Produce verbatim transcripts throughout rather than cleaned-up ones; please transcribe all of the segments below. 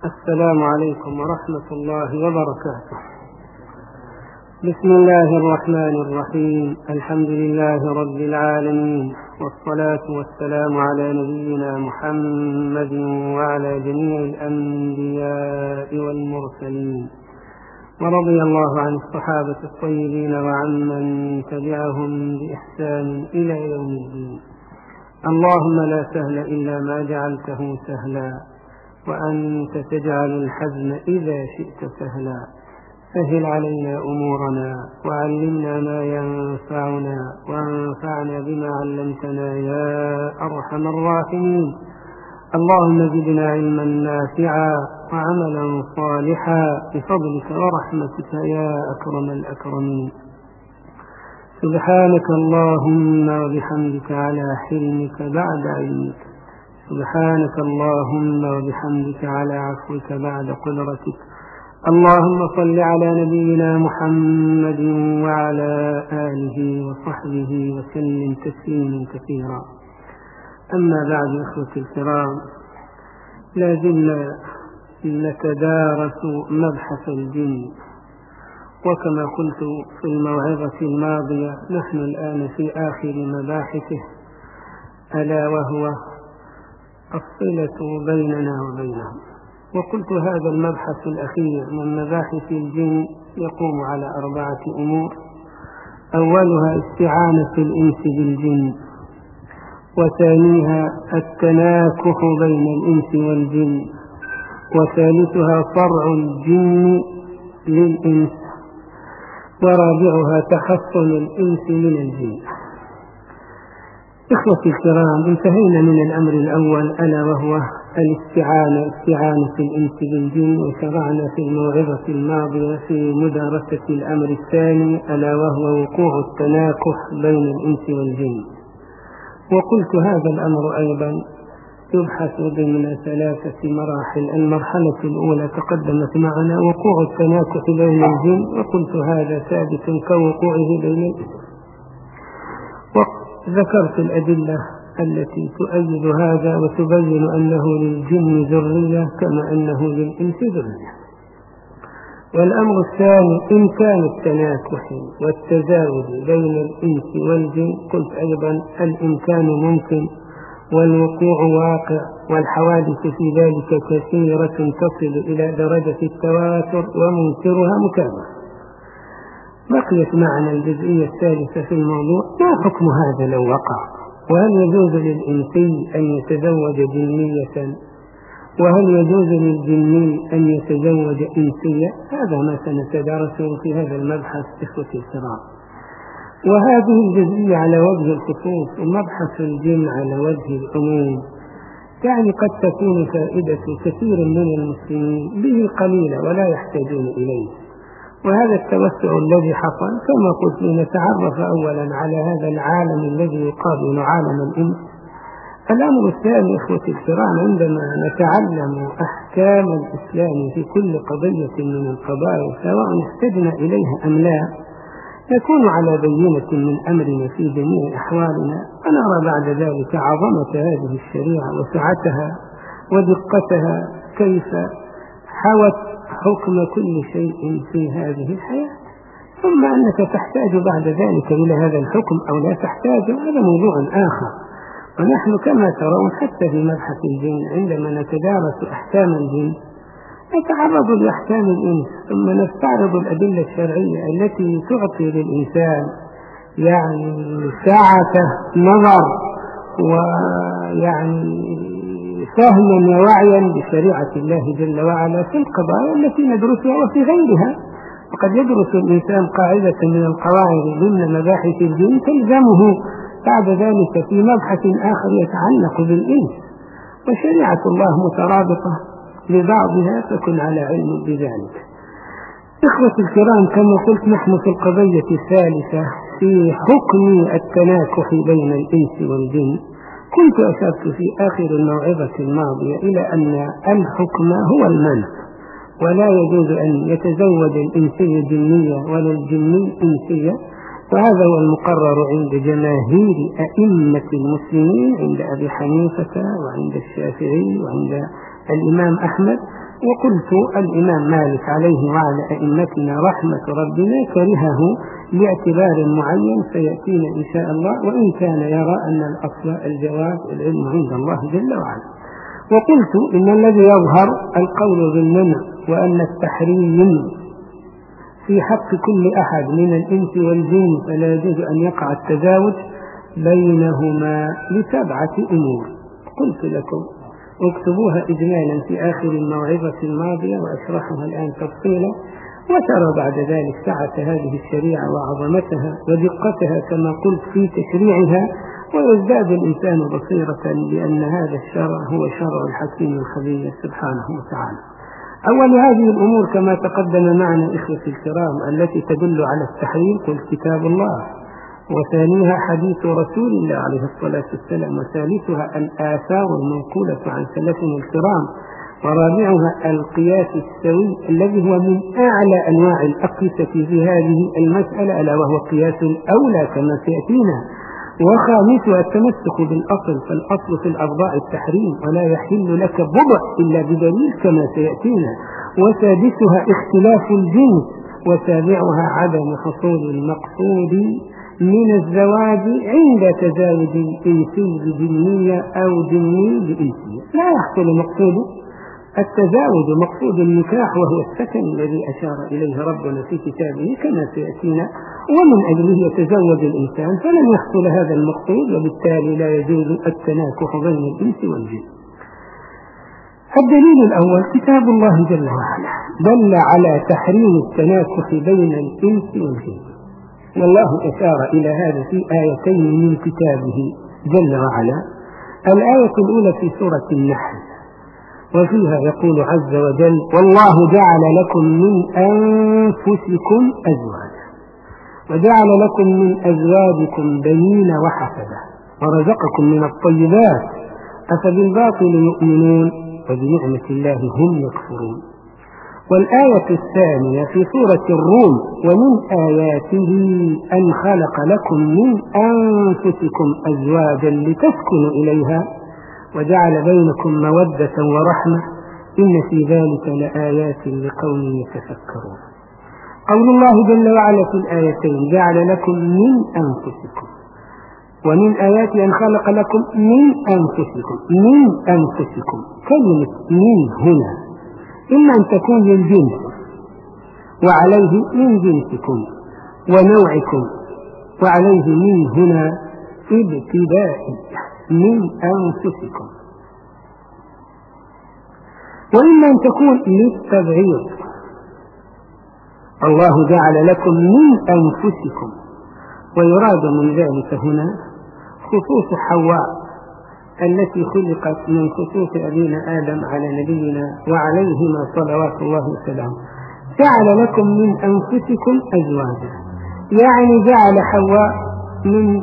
السلام عليكم ورحمة الله وبركاته. بسم الله الرحمن الرحيم. الحمد لله رب العالمين، والصلاة والسلام على نبينا محمد وعلى جميع الأنبياء والمرسلين، ورضي الله عن الصحابة الطيبين وعمن تبعهم بإحسان إلى يوم الدين. اللهم لا سهل إلا ما جعلته سهلا، وأنت تجعل الحزن إذا شئت سهلا. سهل علينا أمورنا، وعلمنا ما ينفعنا، وانفعنا بما علمتنا يا أرحم الراحمين. اللهم زدنا علما نافعا وعملا صالحا بفضلك ورحمتك يا أكرم الأكرمين. سبحانك اللهم وبحمدك على حلمك بعد علمك، سبحانك اللهم وبحمدك على عفوك بعد قدرتك. اللهم صل على نبينا محمد وعلى آله وصحبه وسلم تسليما كثيرا. أما بعد، إخوتي الكرام، لا زلنا نتدارس مبحث الجن، وكما قلت في الموعظة الماضية نحن الآن في آخر مباحثه، ألا وهو الصلة بيننا وبينهم. وقلت هذا المبحث الأخير من مباحث الجن يقوم على أربعة أمور: أولها استعانة الإنس بالجن، وثانيها التناكح بين الإنس والجن، وثالثها صرع الجن للإنس، ورابعها تحصن الإنس من الجن. إخوتي الكرام، انتهينا من الأمر الأول ألا وهو الاستعانة استعانة الإنس بالجن، وشرعنا في الموعظة الماضية في مدارسة الأمر الثاني ألا وهو وقوع التناكح بين الإنس والجن. وقلت هذا الأمر أيضا يبحث ضمن ثلاثة مراحل. المرحلة الأولى تقدمت معنا وقوع التناكح بين الجن، وقلت هذا ثابت كوقوعه بين الإنس، وذكرت الأدلة التي تؤيد هذا وتبين أنه للجن ذرية كما أنه للإنس ذرية. والأمر الثاني إمكان التناكح والتزاوج بين الإنس والجن، قلت أيضا الإمكان ممكن والوقوع واقع، والحوادث في ذلك كثيرة تصل إلى درجة التواتر ومنكرها مكابر. بقيت معنا الجزئية الثالثة في الموضوع: ما حكم هذا لو وقع؟ وهل يجوز للإنسي أن يتزوج جنية؟ وهل يجوز للجني أن يتزوج إنسية؟ هذا ما سنتدارسه في هذا المبحث إخوتي الكرام. وهذه الجزئية على وجه الخصوص، ومبحث الجن على وجه العموم، يعني قد تكون فائدة كثير من المسلمين به قليلة ولا يحتاجون إليه. وهذا التوسع الذي حصل كما قلت لنتعرف أولا على هذا العالم الذي يقابل عالم الإنس. الأمر الثاني إخوتي الكرام، عندما نتعلم أحكام الإسلام في كل قضية من القضايا سواء احتجنا إليها أم لا، نكون على بينة من أمرنا في جميع أحوالنا، ونرى بعد ذلك عظمة هذه الشريعة وسعتها ودقتها، كيف حوت حكم كل شيء في هذه الحياة، ثم أنك تحتاج بعد ذلك إلى هذا الحكم أو لا تحتاج، هذا موضوع آخر. ونحن كما ترون حتى في مبحث الجن عندما نتدارس أحكام الجن نتعرض لأحكام الإنس، ثم نستعرض الأدلة الشرعية التي تعطي للإنسان يعني سعة نظر ويعني فهما ووعيا بشريعة الله جل وعلا في القضايا التي ندرسها وفي غيرها. وقد يدرس الإنسان قاعدة من القواعد ضمن مباحث الجن تلزمه بعد ذلك في مبحث آخر يتعلق بالإنس، وشريعة الله مترابطة لبعضها، فكن على علم بذلك. إخوة الكرام، كما قلت نحن في القضية الثالثة في حكم التناكح بين الإنس والجن. كنت أشرت في آخر الموعظة الماضية إلى أن الحكم هو المنع، ولا يجوز أن يتزوج الإنسي جنية ولا الجني إنسية، وهذا هو المقرر عند جماهير أئمة المسلمين، عند أبي حنيفة وعند الشافعي وعند الإمام أحمد، وقلت الإمام مالك عليه وعلى أئمتنا رحمة ربنا كرهه لاعتبار معين سيأتينا إن شاء الله، وإن كان يرى أن الأصل الجواز والعلم عند الله جل وعلا. وقلت إن الذي يظهر القول بالمنع وأن التحريم في حق كل أحد من الإنس والجن، فلا يجوز أن يقع التزاوج بينهما لسبعة أمور. قلت لكم اكتبوها إجمالا في آخر الموعظة الماضية وأشرحها الآن تفصيلا، وترى بعد ذلك سعة هذه الشريعة وعظمتها ودقتها كما قلت في تشريعها، ويزداد الإنسان بصيرة بأن هذا الشرع هو شرع الحكيم الخبير سبحانه وتعالى. أول هذه الأمور كما تقدم معنا إخوتي الكرام التي تدل على التحريم قل كتاب الله، وثانيها حديث رسول الله عليه الصلاة والسلام، وثالثها الآثار المنقولة عن سلفنا الكرام، ورابعها القياس السوي الذي هو من أعلى أنواع الأقيسة في هذه المسألة ألا وهو قياس الأولى كما سيأتينا، وخامسها التمسك بالأصل، فالأصل في الأرضاء التحريم ولا يحل لك بضع إلا بدليل كما سيأتينا، وسادسها اختلاف الجنس، وسابعها عدم حصول المقصود من الزواج عند تزاوج إنسي بجنية أو جني بإنسية. لا يحصل مقصود التزاوج مقصود النكاح وهو السكن الذي أشار إليه ربنا في كتابه كما سيأتينا، ومن أجله يتزوج الإنسان، فلن يحصل هذا المقصود وبالتالي لا يجوز التناكح بين الإنس والجن. الدليل الأول كتاب الله جل وعلا دل على تحريم التناكح بين الإنس والجن، والله أشار إلى هذا في آيتين من كتابه جل وعلا. الآية الأولى في سورة النحل، وفيها يقول عز وجل والله جعل لكم من أنفسكم أزواجا وجعل لكم من أزواجكم بنين وحفدة ورزقكم من الطيبات أفبالباطل يؤمنون وبنعمة الله هم يكفرون. والآية الثانية في سورة الروم ومن آياته أن خلق لكم من أنفسكم أزواجا لتسكنوا إليها وجعل بينكم مودة ورحمة إن في ذلك لآيات لقوم يتفكرون. قول الله جل وعلا في الآيتين جعل لكم من أنفسكم، ومن آيات أن خلق لكم من أنفسكم من أنفسكم. كلمة من هنا إما أن تكون للجنس وعليه من جنسكم ونوعكم، وعليه من هنا ابتدائي من أنفسكم، وإما أن تكون للتبعيض الله جعل لكم من أنفسكم، ويراد من ذلك هنا خصوص حواء التي خلقت من خصوص أبينا آدم على نبينا وعليهما صلوات الله وسلامه. جعل لكم من أنفسكم أزواجا، يعني جعل حواء من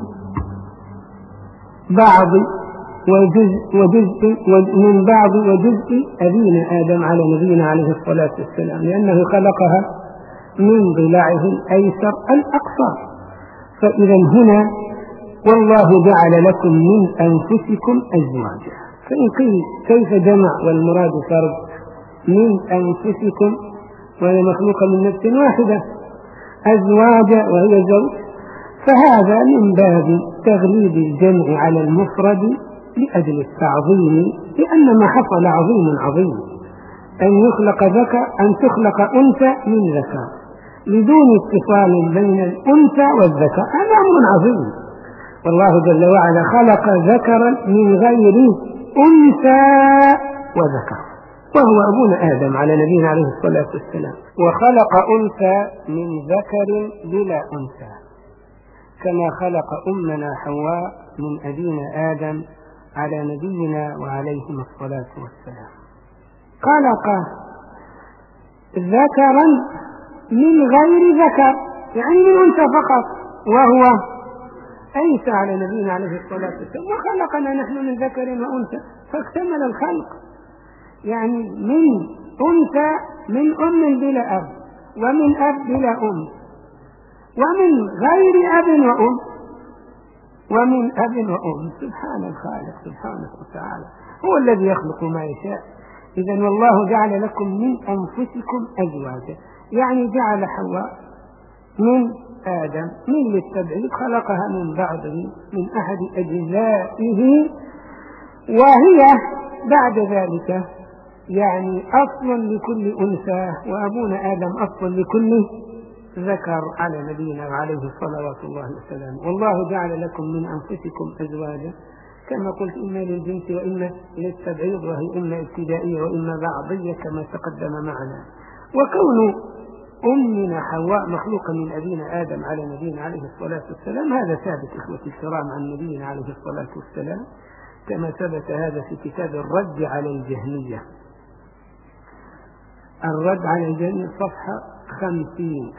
بعض وجزء وجزء من بعض وجزء أبينا آدم على نبينا عليه الصلاة والسلام، لأنه خلقها من ضلعه الأيسر الأقصر. فإذا هنا والله جعل لكم من أنفسكم أزواجا، فإن قيل كيف جمع والمراد فرد من أنفسكم وهي مخلوقة من نفس واحدة أزواجا وهي زوج، فهذا من باب تغليب الجمع على المفرد لأجل التعظيم، لأن ما حصل عظيم عظيم أن يخلق ذكر أن تخلق أنثى من ذكر بدون اتصال بين الأنثى والذكر، هذا أمر عظيم. والله جل وعلا خلق ذكرا من غير أنثى وذكر، وهو أبونا آدم على نبينا عليه الصلاة والسلام، وخلق أنثى من ذكر بلا أنثى كما خلق أمنا حواء من أبينا آدم على نبينا وعليهم الصلاة والسلام. خلق ذكرا من غير ذكر يعني من أنثى فقط، وهو عيسى على نبينا عليه الصلاة والسلام، وخلقنا نحن من ذكر وأنثى فاكتمل الخلق، يعني من أنثى من أم بلا أب ومن أب بلا أم ومن غير أب وأم ومن أب وأم. سبحان الخالق سبحانه وتعالى، هو الذي يخلق ما يشاء. إذا والله جعل لكم من أنفسكم أزواجا، يعني جعل حواء من آدم من للتبعيد، خلقها من بعضه من أحد أجزائه، وهي بعد ذلك يعني أصل لكل أنثى، وأبونا آدم أصل لكل ذكر على نبينا وعليه صلوات الله وسلامه. والله جعل لكم من أنفسكم أزواجا، كما قلت إما للجنس وإما للتبعيض، وهي إما ابتدائية وإما بعضية كما تقدم معنا. وكون أمنا حواء مخلوقة من أبينا آدم على نبينا عليه الصلاة والسلام هذا ثابت إخوتي الكرام عن نبينا عليه الصلاة والسلام، كما ثبت هذا في كتاب الرد على الجهمية. الرد على الجهمية صفحة خمسين،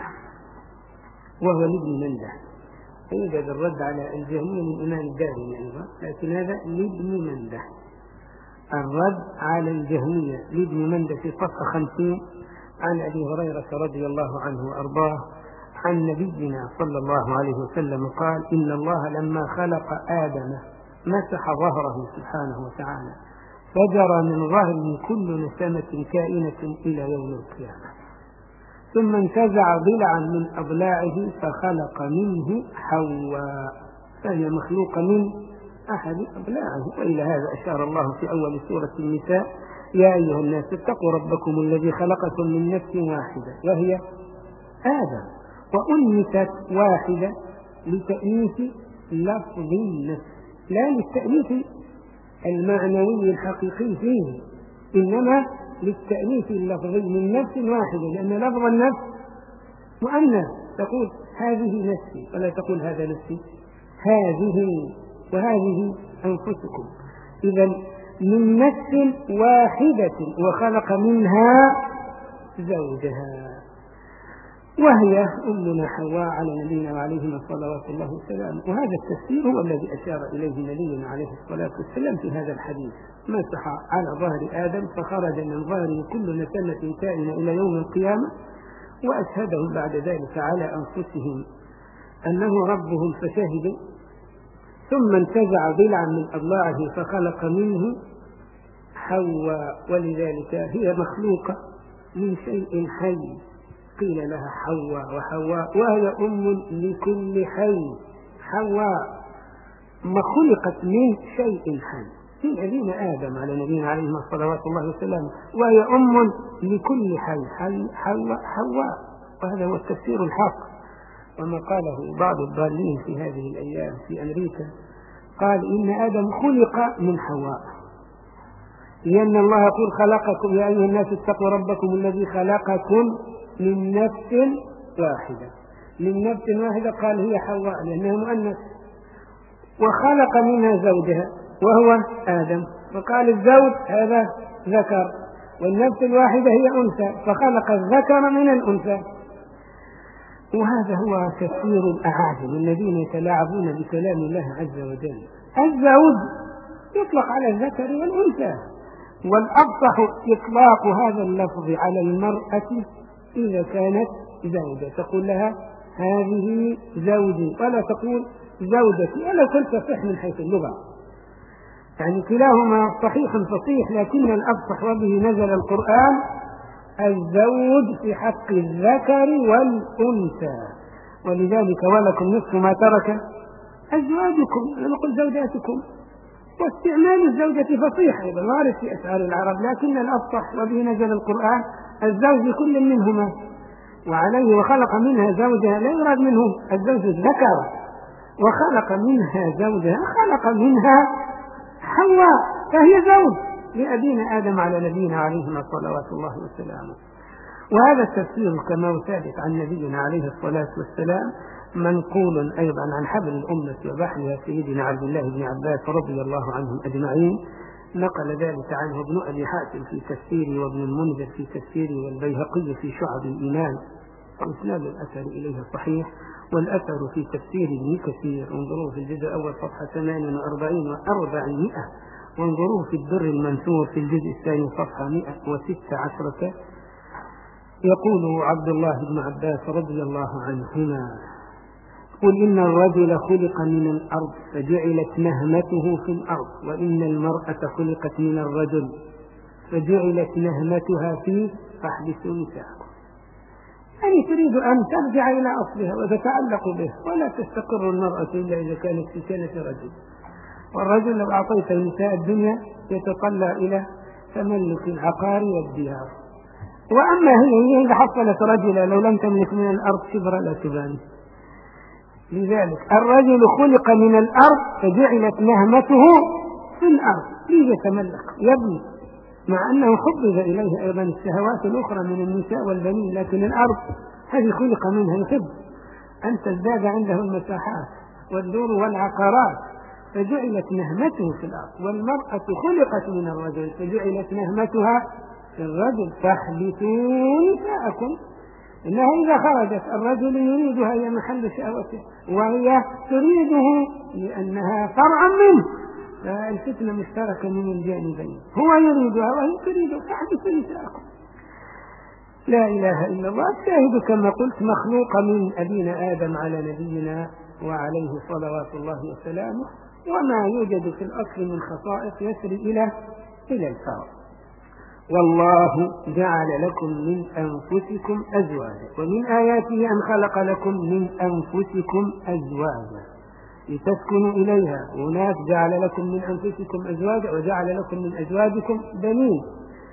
وهو لابن منده. يوجد الرد على الجهمية للإمام الدارمي أيضا، لكن هذا لابن منده. الرد على الجهمية لابن منده في صفحة خمسين عن أبي هريرة رضي الله عنه وأرضاه عن نبينا صلى الله عليه وسلم قال: إن الله لما خلق آدم مسح ظهره سبحانه وتعالى، فجرى من ظهره كل نسمة كائنة إلى يوم القيامة، ثم انتزع ضلعا من أضلاعه فخلق منه حواء، فهي مخلوقة من أحد أضلاعه. وإلى هذا أشار الله في أول سورة النساء: يا أيها الناس اتقوا ربكم الذي خلقكم من نفس واحدة وهي آدم، وأنثت واحدة لتأنيث لفظ النفس، لا للتأنيث المعنوي الحقيقي فيه، إنما للتأنيث اللفظي من نفس واحدة، لأن لفظ النفس مؤنث، تقول هذه نفسي ولا تقول هذا نفسي، هذه وهذه أنفسكم. إذا من نفس واحدة وخلق منها زوجها، وهي أمنا حواء على نبينا وعليهما صلوات الله وسلامه. وهذا التفسير هو الذي أشار إليه نبينا عليه الصلاة والسلام في هذا الحديث: مسح على ظهر آدم فخرج من ظهره كل نسمة كائنة إلى يوم القيامة، وأشهدهم بعد ذلك على أنفسهم أنه ربهم فشهدوا، ثم انتزع ضلعا من أضلاعه فخلق منه حواء، ولذلك هي مخلوقة من شيء حي، قيل لها حواء وحواء، وهي أم لكل حي. حواء ما خلقت من شيء حي من أبينا آدم على نبينا عليه الصلاة والسلام، وهي أم لكل حي، حي حواء حواء. وهذا هو التفسير الحق. وما قاله بعض الضالين في هذه الأيام في أمريكا، قال إن آدم خلق من حواء، لأن الله يقول: خلقكم يا أيها الناس اتقوا ربكم الذي خلقكم من نفس واحدة. من نفس واحدة قال هي حواء لأنها مؤنث، وخلق منها زوجها وهو آدم، فقال الزوج هذا ذكر، والنفس الواحدة هي أنثى، فخلق الذكر من الأنثى. وهذا هو تفسير الأعاجم الذين يتلاعبون بكلام الله عز وجل. الزوج يطلق على الذكر والأنثى، والأفصح إطلاق هذا اللفظ على المرأة إذا كانت زوجة، تقول لها هذه زوجي، ولا تقول زوجتي، ولا كل تصح من حيث اللغة، يعني كلاهما صحيح فصيح، لكن الأفصح وبه نزل القرآن الزوج في حق الذكر والأنثى، ولذلك ولكم نصف ما ترك أزواجكم، نقول زوجاتكم، واستعمال الزوجة فصيح أيضا وارد في أسعار العرب، لكن الأفصح وبه نزل القرآن الزوج لكل منهما، وعليه وخلق منها زوجها لا يراد منه الزوج الذكر، وخلق منها زوجها خلق منها حواء، فهي زوج لأبينا آدم على نبينا عليهما صلوات الله وسلامه. وهذا التفسير كما هو ثابت عن نبينا عليه الصلاة والسلام منقول أيضا عن حبل الأمة وبحرها سيدنا عبد الله بن عباس رضي الله عنهم أجمعين، نقل ذلك عنه ابن أبي حاتم في تفسيره، وابن المنذر في تفسيره، والبيهقي في شعب الإيمان، وإسناد الأثر إليه صحيح، والأثر في تفسير ابن كثير، انظروا في الجزء الأول صفحة ثمانية وأربعين وأربعمائة، وانظروا في الدر المنثور في الجزء الثاني صفحة مئة وستة عشرة. يقول عبد الله بن عباس رضي الله عنهما: قل إن الرجل خلق من الأرض فجعلت نهمته في الأرض، وإن المرأة خلقت من الرجل فجعلت نهمتها فيه فاحبسوا نساءكم. يعني تريد أن ترجع إلى أصلها وتتعلق به، ولا تستقر المرأة إلا إذا كانت في كنة رجل. والرجل لو أعطيت نساء الدنيا يتطلع إلى تملك العقار والديار. وأما هي إذا حصلت رجلا لو لم تملك من الأرض شبرا لا تباني. لذلك الرجل خلق من الأرض فجعلت نهمته في الأرض ليتملك يبني، مع أنه حبب إليه أيضا الشهوات الأخرى من النساء والبنين، لكن الأرض هذه خلق منها الحب أن تزداد عنده المساحات والدور والعقارات، فجعلت نهمته في الأرض. والمرأة خلقت من الرجل فجعلت نهمتها في الرجل فاحبسوا نساءكم. إنها إذا خرجت الرجل يريدها هي محل شهوته وهي تريده لأنها فرع منه، فالفتنة مشتركة من الجانبين، هو يريدها وهي تريده فاحبسوا نساءكم. لا إله إلا الله. الشاهد كما قلت مخلوق من أبينا آدم على نبينا وعليه صلوات الله وسلامه، وما يوجد في الأصل من خصائص يسري إلى إلى الفرع. والله جعل لكم من أنفسكم أزواجا ومن آياته أن خلق لكم من أنفسكم أزواجا لتسكنوا إليها، هناك جعل لكم من أنفسكم أزواجا وجعل لكم من أزواجكم بنين.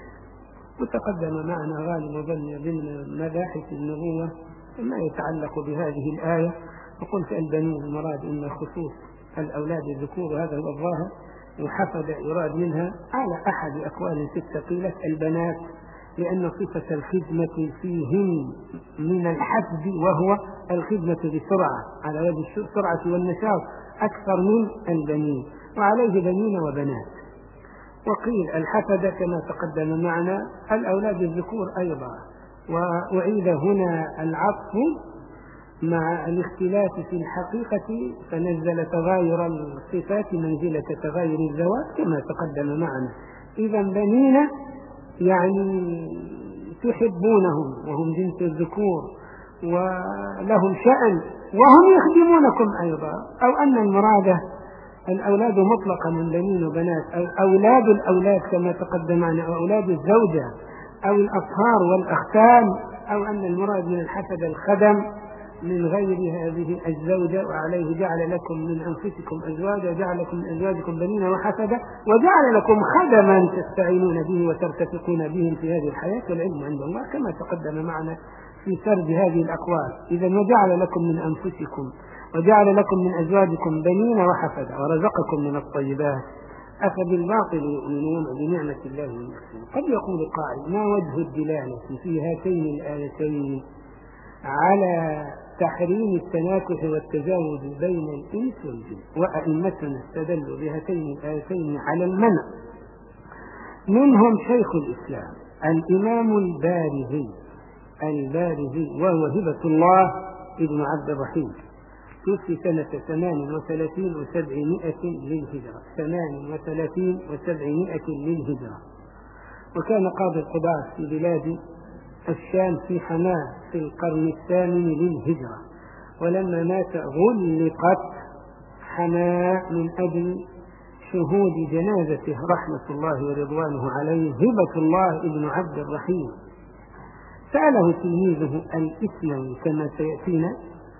وتقدم معنا غالبا ضمن مباحث النبوة ما يتعلق بهذه الآية، وقلت البنين المراد إن خصوص الأولاد الذكور، وهذا هو الظاهر، وحفظ يراد منها على أحد أقوال ستة قيلت البنات، لأن صفة الخدمة فيهن من الحفظ وهو الخدمة بسرعة على وجه السرعة والنشاط أكثر من البنين، وعليه بنين وبنات. وقيل الحفظ كما تقدم معنا الأولاد الذكور أيضا، وأعيد هنا العطف مع الاختلاف في الحقيقة فنزل تغاير الصفات منزلة تغاير الذوات كما تقدم معنا. إذا بنين يعني تحبونهم وهم جنس الذكور ولهم شأن وهم يخدمونكم أيضا، أو أن المراد الأولاد مطلقا من بنين وبنات، أو أولاد الأولاد كما تقدم معنا، أو أولاد الزوجة أو الأصهار والأختان، أو أن المراد من الحفظ الخدم من غير هذه الزوجة. وعليه جعل لكم من أنفسكم أزواجا وجعل لكم من أزواجكم بنين وحفظا وجعل لكم خدما تستعينون به وترتفقون بهم في هذه الحياة، والعلم عند الله كما تقدم معنا في سرد هذه الأقوال. إذا وجعل لكم من أنفسكم وجعل لكم من أزواجكم بنين وحفظا ورزقكم من الطيبات أفبالباطل يؤمنون وبنعمة الله يكفرون. قد يقول قائل ما وجه الدلالة في هاتين الآيتين على تحريم التناكح والتزاوج بين الإنس والجن؟ وأئمتنا استدلوا بهاتين الآيتين على المنع، منهم شيخ الإسلام الإمام البارزي البارزي وهو هبة الله ابن عبد الرحيم، توفي سنة ثمان وثلاثين وسبعمائة للهجرة ثمان وثلاثين وسبعمائة للهجرة، وكان قاضي القضاة في بلاد الشام في حماة في القرن الثامن للهجرة، ولما مات غلقت حماة من أجل شهود جنازته رحمة الله ورضوانه عليه هبة الله ابن عبد الرحيم. سأله تلميذه الإسلام كما سيأتينا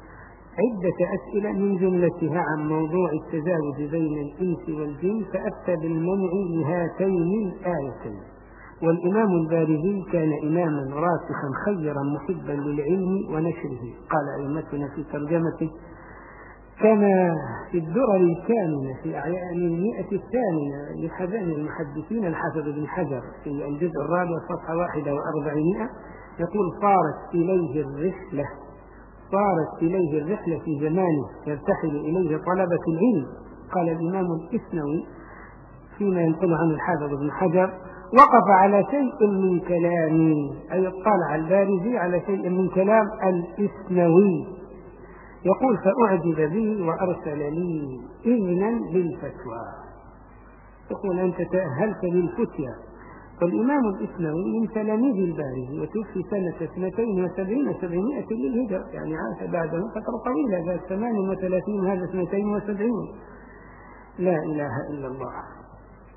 عدة أسئلة من جملتها عن موضوع التزاوج بين الإنس والجن، فأفتى بالمنع لهاتين الآيتين. والإمام البارزي كان إماما راسخا خيرا محبا للعلم ونشره، قال أئمتنا في ترجمته كما في الدرر الكامنة في أعيان المئة الثامنة لحزان المحدثين الحافظ بن حجر في الجزء الرابع صفحة واحدة وأربعمائة يقول صارت إليه الرحلة صارت إليه الرحلة في زمانه يرتحل إليه طلبة العلم. قال الإمام الإسنوي فيما ينقل عن الحافظ بن حجر وقف على شيء من كلامي، أي اطلع البارزي على شيء من كلام الإسنوي، يقول فأعجب به وأرسل لي إذنا للفتوى، يقول أنت تأهلت للفتية. والإمام الإسنوي من تلاميذ البارزي وتوفي سنة اثنتين وسبعين وسبعمائة للهجرة، يعني عاش بعده فترة طويلة، ذات ثمان وثلاثين هذا اثنتين وسبعين. لا إله إلا الله.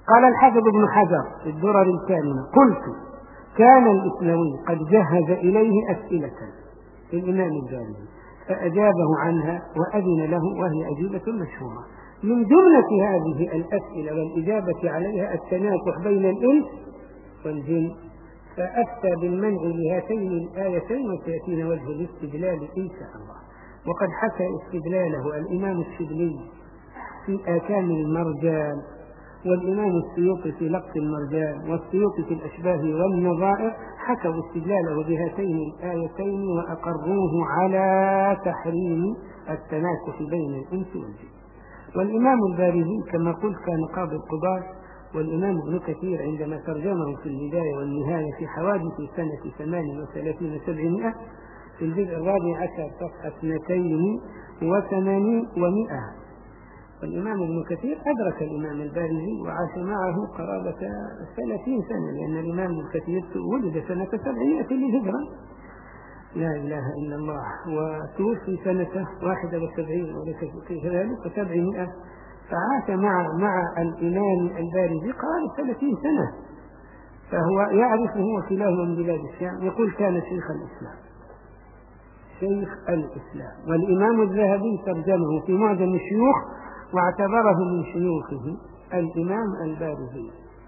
قال الحافظ ابن حجر في الدرر الكامنة: قلت كان الإسنوي قد جهز إليه أسئلة للإمام البارزي فأجابه عنها وأذن له، وهي أجوبة مشهورة. من جملة هذه الأسئلة والإجابة عليها التناكح بين الإنس والجن، فأفتى بالمنع لهاتين الآيتين، وسيأتينا وجه الاستدلال إن شاء الله. وقد حكى استدلاله الإمام الشبلي في آكام المرجان، والإمام السيوطي في لقط المرجان، والسيوطي في الأشباه والنظائر، حكوا استدلاله بهاتين الآيتين وأقروه على تحريم التناكح بين الإنس والجن. والإمام البارزي كما قلت كان قاضي القضاة، والإمام ابن كثير عندما ترجمه في البداية والنهاية في حوادث سنة ثمان وثلاثين وسبعمائة في الجزء الرابع عشر صفحة اثنتين وثمانين ومئة. والإمام ابن كثير أدرك الإمام البارزي وعاش معه قرابة ثلاثين سنة، لأن الإمام ابن كثير ولد سنة سبعمائة للهجرة، لا إله إلا الله، وتوفي سنة واحدة وسبعين وكذلك وسبعمائة، فعاش مع مع الإمام البارزي قرابة ثلاثين سنة، فهو يعرفه وكلاهما من بلاد الشام. يقول كان شيخ الإسلام شيخ الإسلام والإمام الذهبي ترجمه في معجم الشيوخ واعتبره من شيوخه الإمام البارزي.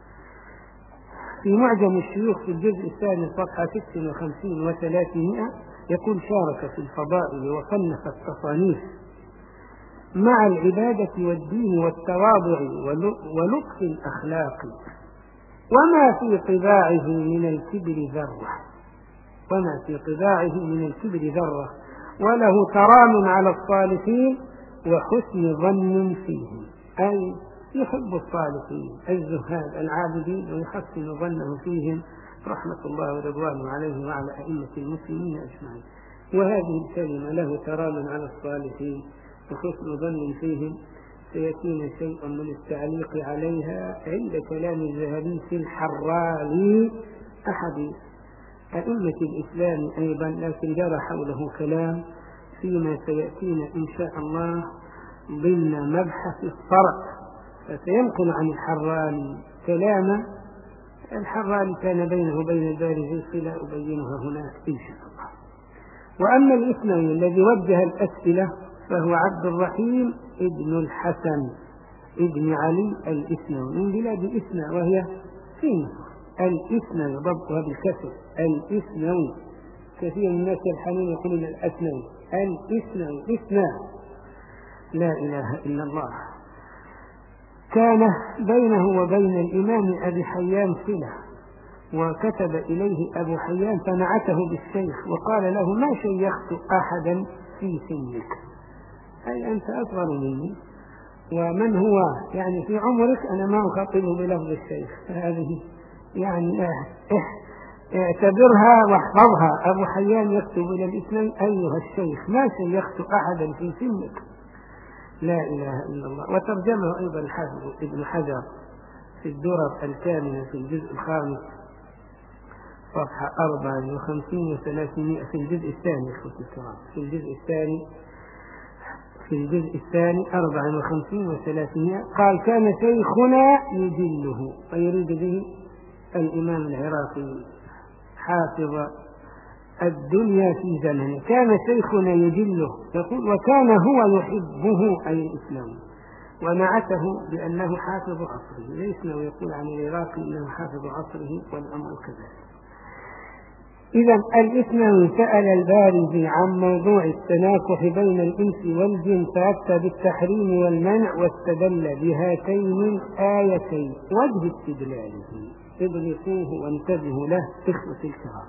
في معجم الشيوخ في الجزء الثاني صفحة ست وخمسين وثلاثمائة يقول: شارك في الفضائل وصنف التصانيف مع العبادة والدين والتواضع ولطف الأخلاق، وما في طباعه من الكبر ذرة وما في طباعه من الكبر ذرة وله ترام على الصالحين وحسن ظن فيهم، أي يحب الصالحين الزهاد العابدين ويحسن ظنه فيهم رحمة الله ورضوانه عليه وعلى أئمة المسلمين أجمعين. وهذه الكلمة له ترام على الصالحين وحسن ظن فيهم سيأتينا شيء من التعليق عليها عند كلام الذهبي في الحرالي أحد أئمة الإسلام أيضا، لكن جرى حوله كلام فيما سيأتينا إن شاء الله ضمن مبحث الصرع، فسينقل عن الحرالي كلاما. الحرالي كان بينه وبين البارزي صلة أبينها هنا إن شاء الله. وأما الإسنوي الذي وجه الأسئلة فهو عبد الرحيم ابن الحسن ابن علي الإسنوي من بلاد إسنا، وهي في مصر. الإسنوي ضبطها بالكسر، الإسنوي. كثير من الناس يلحنون يقولون الأسنوي، الإسنوي إسنا، لا إله إلا الله. كان بينه وبين الإمام أبي حيان صلة، وكتب إليه أبو حيان فنعته بالشيخ وقال له: ما شيخت أحدا في سنك، أي أنت أصغر مني، ومن هو يعني في عمرك أنا ما أخاطبه بلفظ الشيخ، هذه يعني اعتبرها واحفظها. أبو حيان يكتب إلى الإسلام: أيها الشيخ ما شيخت أحدا في سنك، لا إله إلا الله. وترجمه أيضا الحافظ ابن حجر في الدرر الكامنة في الجزء الخامس صفحة أربعة وخمسين وثلاثمائة في الجزء الثاني في الجزء الثاني في الجزء الثاني أربعة وخمسين وثلاثمائة قال: كان شيخنا يجله، ويريد به الإمام العراقي حافظ الدنيا في زمنه. كان شيخنا يجله يقول: وكان هو يحبه أي الإسلام، ونعته بأنه حافظ عصره، ليس لو يقول عن العراقي أنه حافظ عصره والأمر كذلك. إذا الإسلام سأل البارزي عن موضوع التناكح بين الإنس والجن فأفتى بالتحريم والمنع، واستدل بهاتين الآيتين. وجه استدلاله ادركوه وانتبهوا له إخوة الكرام.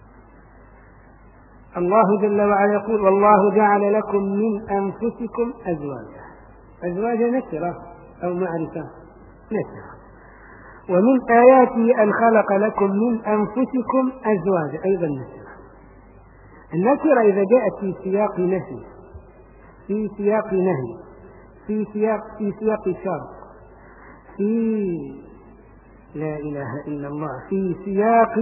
الله جل وعلا يقول: والله جعل لكم من أنفسكم أزواجا. أزواجا نكرة أو معرفة نكرة. ومن آياته أن خلق لكم من أنفسكم أزواجا أيضا نكرة. النكرة إذا جاءت في سياق نهي في سياق نهي في سياق في سياق شر في لا إله إلا الله في سياق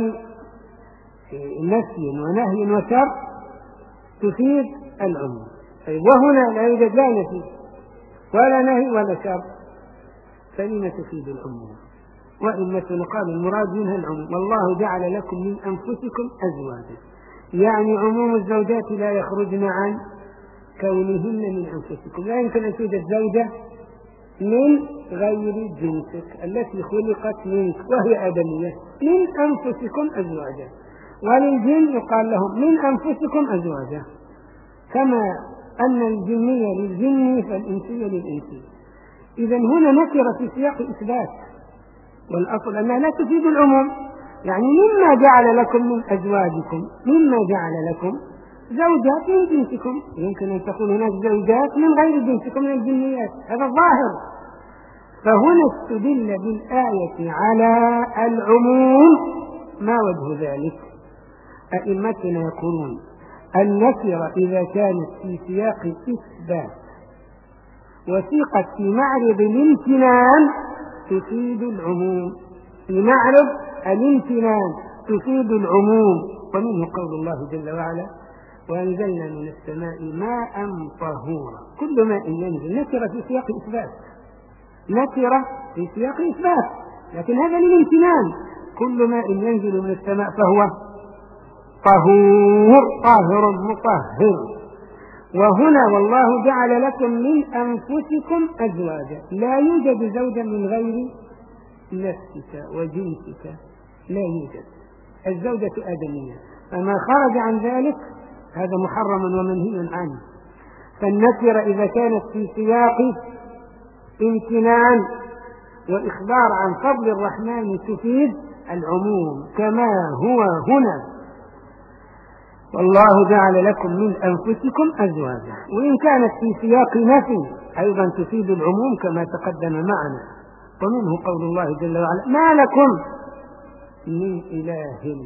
نفي ونهي وشر تفيد العموم. وهنا لا يوجد لا نفي ولا نهي ولا شر، فلما تفيد العموم؟ وإن قال المراد منها العموم. والله جعل لكم من أنفسكم أزواجا، يعني عموم الزوجات لا يخرجن عن كونهن من أنفسكم. لا يمكن أن توجد زوجة من غير جنسك التي خلقت منك وهي آدمية. من أنفسكم أزواجا، وللجن يقال لهم من أنفسكم أزواجا، كما أن الجنية للجن فالإنسية للإنسي. إذن هنا نكرة في سياق إثبات، والأصل أنها لا تفيد العموم. يعني مما جعل لكم من أزواجكم، مما جعل لكم زوجات من جنسكم، يمكن أن تكون هناك زوجات من غير جنسكم من الجنيات، هذا الظاهر. فهنا استدل بالآية على العموم. ما وجه ذلك؟ أئمتنا يقولون النكرة إذا كانت في سياق إثبات وثيقت في معرض الامتنان تفيد العموم، في معرض الامتنان تفيد العموم. ومنه قول الله جل وعلا وأنزلنا من السماء ماء طهورا. كل ماء ينزل نكرة في سياق إثبات، نكرة في سياق إثبات، لكن هذا للامتنان. كل ماء ينزل من السماء فهو طهور، طاهر مطهر. وهنا والله جعل لكم من أنفسكم أزواجا، لا يوجد زوجا من غير نفسك وجنسك، لا يوجد. الزوجة آدمية، فما خرج عن ذلك هذا محرم ومنهي عنه. فالنكرة إذا كانت في سياق امتنان وإخبار عن فضل الرحمن تفيد العموم، كما هو هنا والله جعل لكم من أنفسكم أزواجا. وإن كانت في سياق نفي أيضا تفيد العموم كما تقدم معنا. ومنه قول الله جل وعلا ما لكم من إله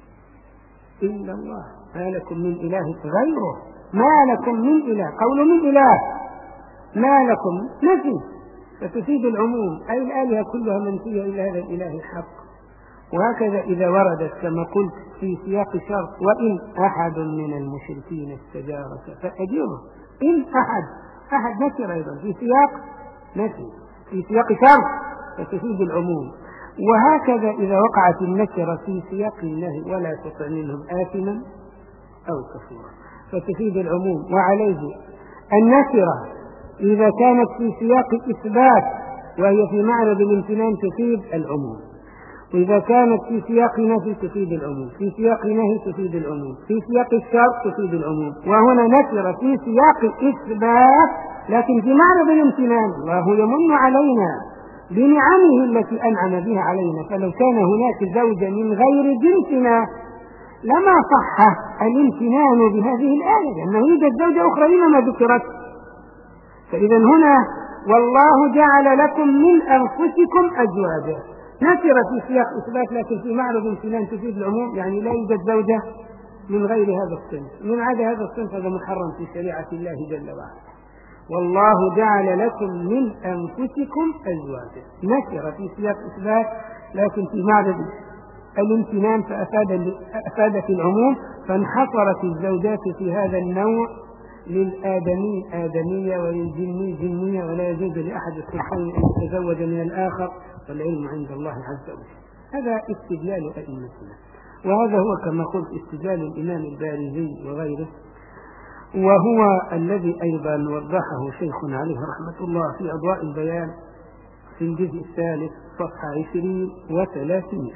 إلا الله، ما لكم من إله غيره، ما لكم من إله. قول من إله، ما لكم نفي فتفيد العموم، أي الآلهة كلها منفية إلى هذا الإله الحق. وهكذا إذا وردت كما قلت في سياق شرط وإن أحد من المشركين استجارك فأجره. إن أحد، أحد نكر أيضا في سياق نفي، في سياق شرط فتفيد العموم. وهكذا إذا وقعت النكرة في سياق النهي ولا تطع منهم آثما أو كفورا فتفيد العموم. وعليه النكرة إذا كانت في سياق إثبات وهي في معرض الامتنان تفيد العموم، وإذا كانت في سياق نفي تفيد العموم، في سياق نهي تفيد العموم، في سياق الشرط تفيد العموم. وهنا نكرة في سياق إثبات لكن في معرض الامتنان. الله يمن علينا بنعمه التي أنعم بها علينا، فلو كان هناك زوجة من غير جنسنا لما صح الامتنان بهذه الآية، لأنه يوجد زوجة أخرى لما ذكرت. فإذا هنا والله جعل لكم من أنفسكم أزواجا، نكرة في سياق إثبات لكن في معرض امتنان تفيد العموم، يعني لا يوجد زوجة من غير هذا الصنف. من عدا هذا الصنف هذا محرم في شريعة الله جل وعلا. والله جعل لكم من أنفسكم أزواجا، نكرة في سياق إثبات لكن في معرض الامتنان فأفادت العموم، فانحصرت الزوجات في هذا النوع للآدمي آدمية وللجني جنية، ولا يجوز لأحد الصنفين أن يتزوج من الآخر، والعلم عند الله عز وجل. هذا استدلال أئمتنا، وهذا هو كما قلت استدلال الإمام البارزي وغيره، وهو الذي أيضا وضحه شيخنا عليه رحمة الله في أضواء البيان في الجزء الثالث صفحة عشرين وثلاثمائة.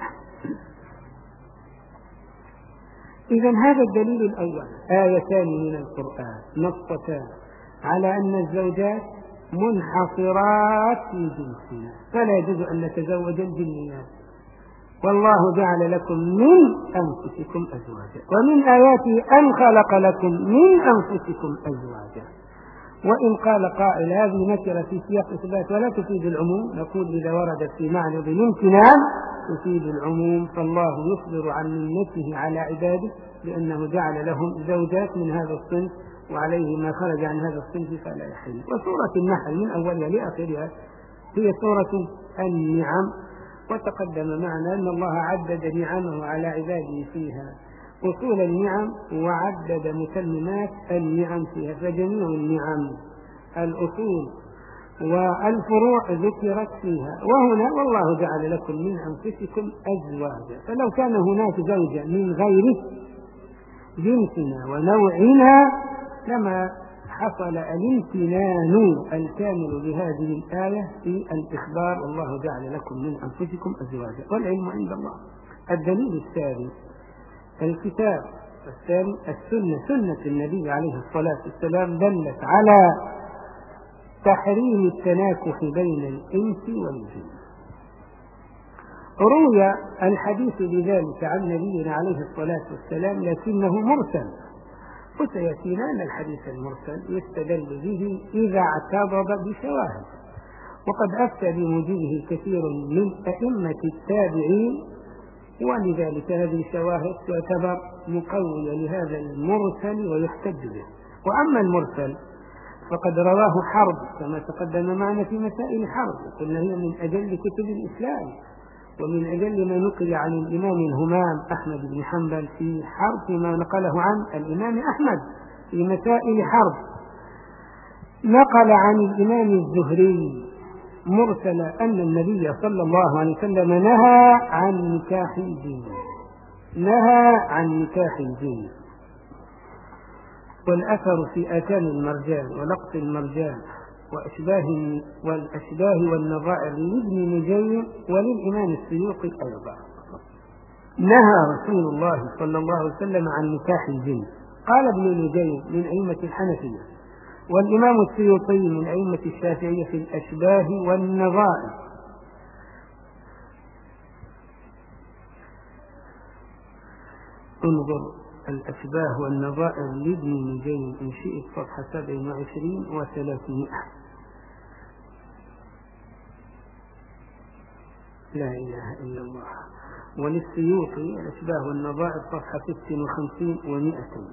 إذن هذا الدليل الأول، آيتان من القرآن نصتان على أن الزوجات منحصرات في جنسنا، فلا يجوز أن نتزوج الجنيات. والله جعل لكم من أنفسكم أزواجا، ومن آياته أن خلق لكم من أنفسكم أزواجا. وإن قال قائل هذه نكرة في سياق إثبات ولا تفيد العموم، نقول إذا وردت في معرض الامتنان تفيد العموم، فالله يخبر عن منته على عباده بأنه جعل لهم زوجات من هذا الصنف، وعليه ما خرج عن هذا الصنف فلا يحل. وسورة النحل من أولها لآخرها هي سورة النعم، وتقدم معنا أن الله عدد نعمه على عباده فيها أصول النعم وعدد متممات النعم فيها، فجميع النعم الأصول والفروع ذكرت فيها. وهنا والله جعل لكم من أنفسكم أزواجا، فلو كان هناك زوجة من غير جنسنا ونوعنا لما حصل الامتنان الكامل بهذه الآية في الإخبار والله جعل لكم من أنفسكم أزواجا، والعلم عند الله. الدليل الثاني الكتاب، الثاني السنة، سنة النبي عليه الصلاة والسلام دلت على تحريم التناكح بين الإنس والجن. روي الحديث بذلك عن نبينا عليه الصلاة والسلام لكنه مرسل، وسيأتينا أن الحديث المرسل يستدل به إذا اعتضد بشواهد، وقد أفتى بموجبه كثير من أئمة التابعين، ولذلك هذه الشواهد تعتبر مقوية لهذا المرسل ويحتج به. وأما المرسل فقد رواه حرب كما تقدم معنا في مسائل حرب، وقلنا هي من أجل كتب الإسلام ومن أجل ما نقل عن الإمام الهمام أحمد بن حنبل في حرب فيما نقله عن الإمام أحمد في مسائل حرب. نقل عن الإمام الزهري مرسلا أن النبي صلى الله عليه وسلم نهى عن نكاح الجن، نهى عن نكاح الجن. والأثر في آكام المرجان ولقط المرجان وأشباه والأشباه والنظائر لابن نجيم وللإمام السيوطي أيضا. نهى رسول الله صلى الله عليه وسلم عن نكاح الجن. قال ابن نجيم من أئمة الحنفية، والإمام السيوطي من أئمة الشافعية في الأشباه والنظائر. انظر الأشباه والنظائر لابن نجيم إن شئت صفحة سبع وعشرين وثلاثمائة. لا إله إلا الله. وللسيوطي الأشباه والنظائر صفحة ست وخمسين ومائتين.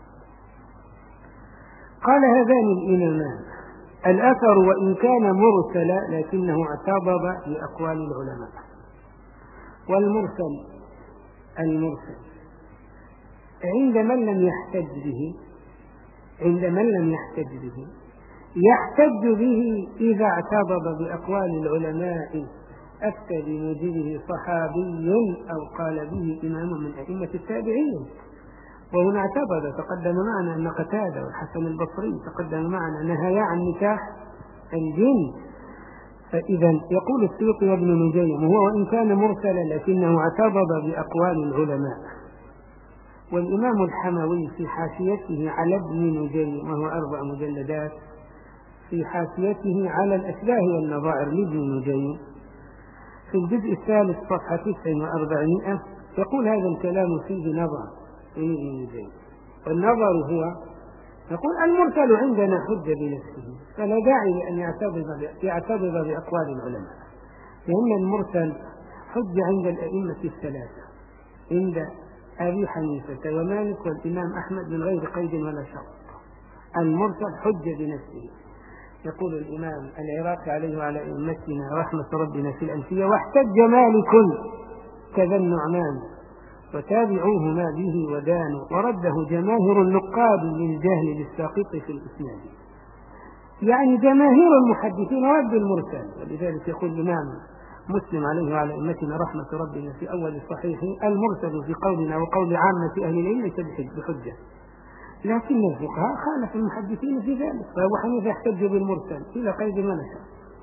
قال هذان الإمامان: الأثر وإن كان مرسلا لكنه اعتضد بأقوال العلماء. والمرسل المرسل عند من لم يحتج به، عند من لم يحتج به يحتج به إذا اعتضد بأقوال العلماء أفتى بموجبه صحابي أو قال به إمام من أئمة التابعين. وهنا اعتضد، تقدم معنا أن قتادة والحسن البصري تقدم معنا نهيا عن نكاح الجن. فإذا يقول السيوطي وابن نجيم هو وإن كان مرسلا لكنه اعتضد بأقوال العلماء. والإمام الحموي في حاشيته على ابن نجيم وهو أربع مجلدات في حاشيته على الأشباه والنظائر لابن نجيم في الجزء الثالث صفحة تسع وأربعمائة يقول هذا الكلام فيه نظر في ابن نجيم. والنظر هو يقول المرسل عندنا حجة بنفسه فلا داعي لأن يعتضد بأقوال العلماء، لأن المرسل حجة عند الأئمة الثلاثة، عند أبي حنيفة ومالك والإمام أحمد من غير قيد ولا شرط. المرسل حجة بنفسه. يقول الإمام العراقي عليه وعلى أئمتنا رحمة ربنا في الألفية: واحتج مالك كذا النعمان وتابعوهما به ودانوا ورده جماهير النقاد للجهل للساقط في الإسناد. يعني جماهير المحدثين ردوا المرسل. ولذلك يقول الإمام مسلم عليه وعلى أئمتنا رحمة ربنا في أول صحيح: المرسل في قولنا وقول عامة أهل العلم ليس بحجة، لكن الفقهاء خالف المحدثين في ذلك، فأبو حنيفة يحتج بالمرسل إلى قيد ما نشاء،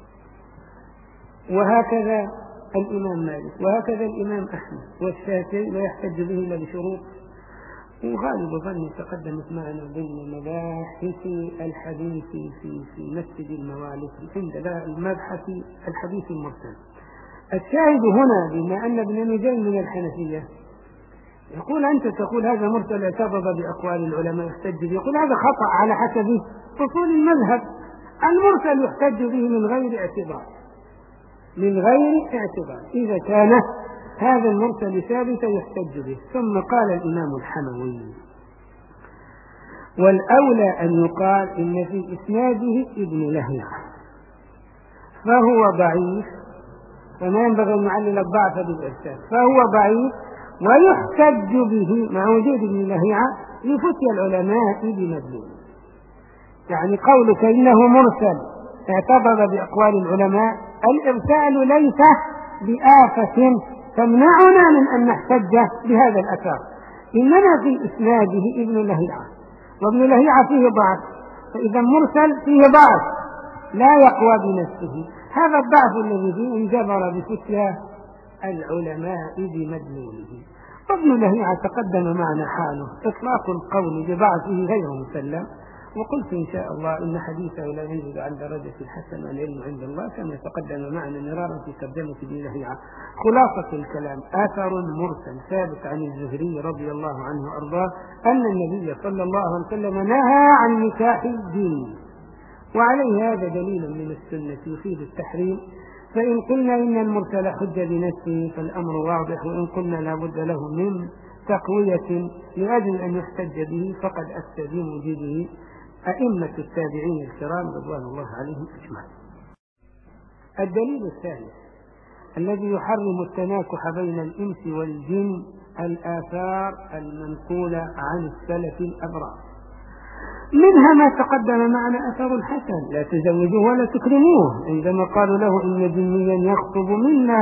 وهكذا الإمام مالك، وهكذا الإمام أحمد والشافعي لا يحتج به إلا بشروط. وغالب ظني تقدمت معنا ضمن مباحث الحديث في في مسجد الموالد عند المبحث الحديث المرسل. الشاهد هنا بما أن ابن نجيم من الحنفية يقول أنت تقول هذا مرسل اعتضد بأقوال العلماء يحتج به، يقول هذا خطأ على حسب أصول المذهب. المرسل يحتج به من غير اعتبار، من غير اعتبار إذا كان هذا المرسل ثابتا يحتج به. ثم قال الإمام الحموي: والأولى أن يقال إن في إسناده ابن لهيعة فهو ضعيف، فما ينبغي أن نعلل الضعف بالإرسال، فهو ضعيف ويحتج به مع وجود ابن لهيعة لفتيا العلماء بمدلول. يعني قولك إنه مرسل اعتبر بأقوال العلماء الإرسال ليس بآفة تمنعنا من أن نحتج بهذا الأثر، إنما في إسناده ابن لهيعة، وابن لهيعة فيه ضعف، فإذا مرسل فيه ضعف لا يقوى بنفسه. هذا الضعف الذي فيه انجبر بفتيا العلماء بمدلوله. وابن لهيعة تقدم معنا حاله، إطلاق القول بضعفه غير مسلم، وقلت إن شاء الله إن حديثه لا ينزل عن درجة الحسن والعلم عند الله كما تقدم معنا مرارا في ترجمة ابن لهيعة. خلاصة الكلام: آثر مرسل ثابت عن الزهري رضي الله عنه وأرضاه أن النبي صلى الله عليه وسلم نهى عن نكاح الجن، وعليه هذا دليل من السنة يفيد التحريم. فإن قلنا إن المرسل حج بنفسه فالأمر واضح، وإن قلنا لا بد له من تقوية لأجل أن يحتج به فقد أفتى بموجبه أئمة التابعين الكرام رضوان الله عليهم أجمعين. الدليل الثالث الذي يحرم التناكح بين الإنس والجن الآثار المنقولة عن السلف الأبرار، منها ما تقدم معنا أثر الحسن: لا تزوجوه ولا تكرموه، عندما قالوا له إن جنيا يخطب منا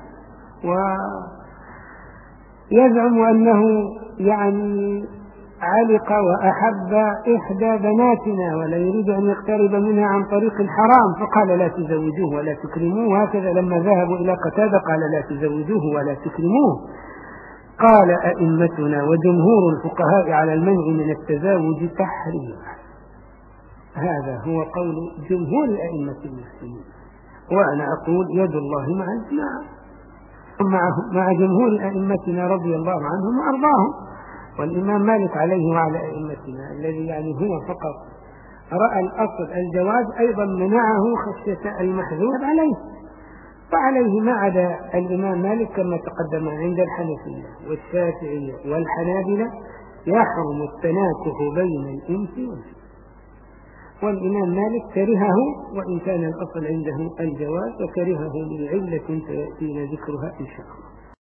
ويزعم أنه يعني علق وأحب إحدى بناتنا ولا يريد أن يقترب منها عن طريق الحرام، فقال لا تزوجوه ولا تكرموه. هكذا لما ذهبوا إلى قتادة قال لا تزوجوه ولا تكرموه. قال أئمتنا وجمهور الفقهاء على المنع من التزاوج تحريما. هذا هو قول جمهور أئمة المسلمين، وأنا أقول يد الله مع الجماعة مع جمهور أئمتنا رضي الله عنهم وأرضاهم. والإمام مالك عليه وعلى أئمتنا الذي يعني هو فقط رأى الأصل الجواز أيضا منعه خشية المحذور عليه، فعليه ما عدا الإمام مالك كما تقدم عند الحنفية والشافعية والحنابلة يحرم التناكح بين الإنس والجن، والإمام مالك كرهه وإن كان الأصل عنده الجواز، وكرهه لعلة سيأتينا ذكرها إن شاء الله.